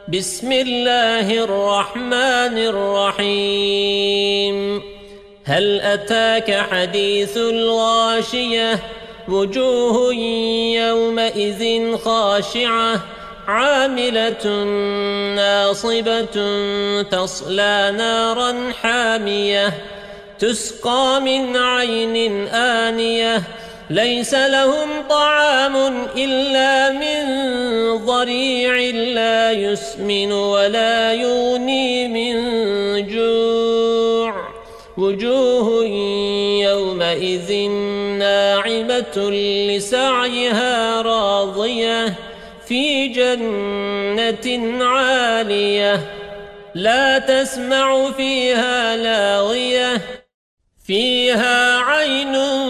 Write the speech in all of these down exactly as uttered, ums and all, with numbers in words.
بسم الله الرحمن الرحيم هل أتاك حديث الغاشية وجوه يومئذ خاشعة عاملة ناصبة تصلى نارا حامية تسقى من عين آنية ليس لهم طعام إلا من ضريع لا يسمن ولا يغني من جوع وجوه يومئذ ناعمة لسعيها راضية في جنة عالية لا تسمع فيها لاغية فيها عين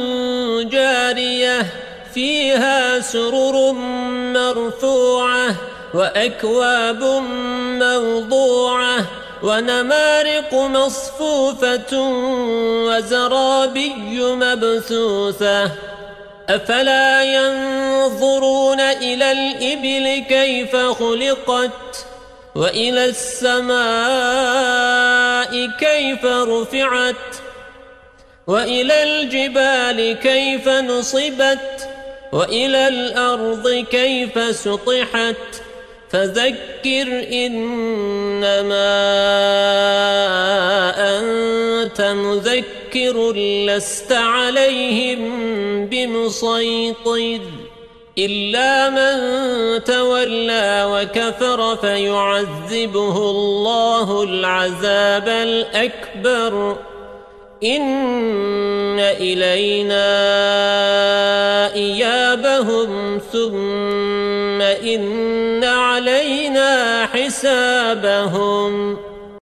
جارية فيها سرر مرفوعة وأكواب موضوعة ونمارق مصفوفة وزرابي مبثوثة أفلا ينظرون إلى الإبل كيف خلقت وإلى السماء كيف رفعت وإلى الجبال كيف نصبت وإلى الأرض كيف سطحت فذكر إنما أنت مذكر لست عليهم بمسيطر إلا من تولى وكفر فيعذبه الله العذاب الأكبر إن إلينا إيابهم ثم إن علينا حسابهم.